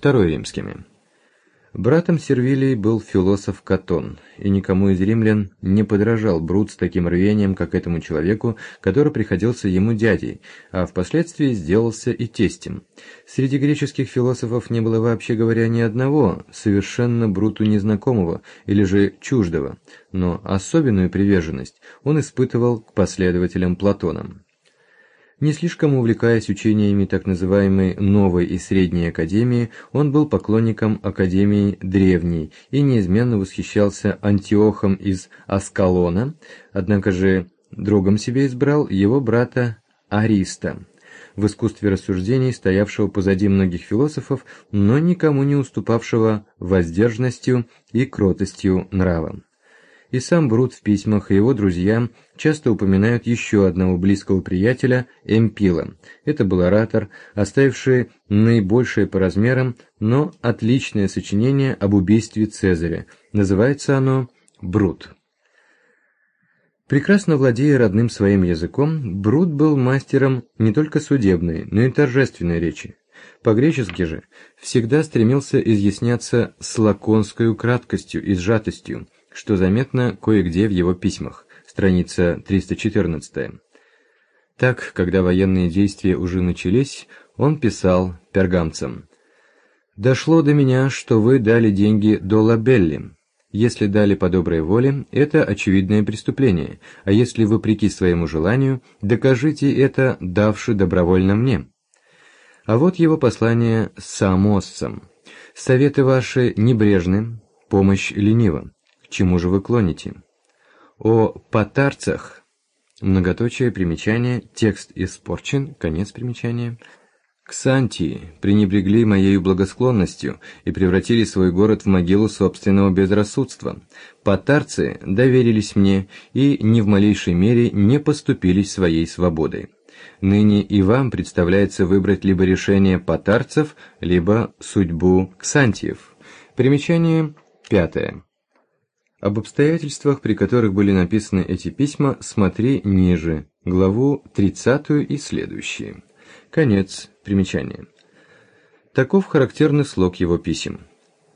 II римскими. Братом Сервилии был философ Катон, и никому из римлян не подражал Брут с таким рвением, как этому человеку, который приходился ему дядей, а впоследствии сделался и тестем. Среди греческих философов не было, вообще говоря, ни одного, совершенно Бруту незнакомого или же чуждого, но особенную приверженность он испытывал к последователям Платона. Не слишком увлекаясь учениями так называемой «Новой и Средней Академии», он был поклонником Академии Древней и неизменно восхищался Антиохом из Аскалона, однако же другом себе избрал его брата Ариста, в искусстве рассуждений стоявшего позади многих философов, но никому не уступавшего воздержанностью и кротостью нрава. И сам Брут в письмах, и его друзья часто упоминают еще одного близкого приятеля, Эмпила. Это был оратор, оставивший наибольшее по размерам, но отличное сочинение об убийстве Цезаря. Называется оно «Брут». Прекрасно владея родным своим языком, Брут был мастером не только судебной, но и торжественной речи. По-гречески же всегда стремился изъясняться с лаконской краткостью и сжатостью, что заметно кое-где в его письмах, страница 314. Так, когда военные действия уже начались, он писал пергамцам: «Дошло до меня, что вы дали деньги Долабелли. Если дали по доброй воле, это очевидное преступление, а если вопреки своему желанию, докажите это, давши добровольно мне». А вот его послание самоссам: «Советы ваши небрежны, помощь ленива. К чему же вы клоните? О патарцах», многоточие, примечание, текст испорчен, конец примечания, «Ксантии пренебрегли моею благосклонностью и превратили свой город в могилу собственного безрассудства. Патарцы доверились мне и ни в малейшей мере не поступились своей свободой. Ныне и вам представляется выбрать либо решение патарцев, либо судьбу ксантиев». Примечание 5. Об обстоятельствах, при которых были написаны эти письма, смотри ниже, главу 30 и следующие. Конец примечания. Таков характерный слог его писем.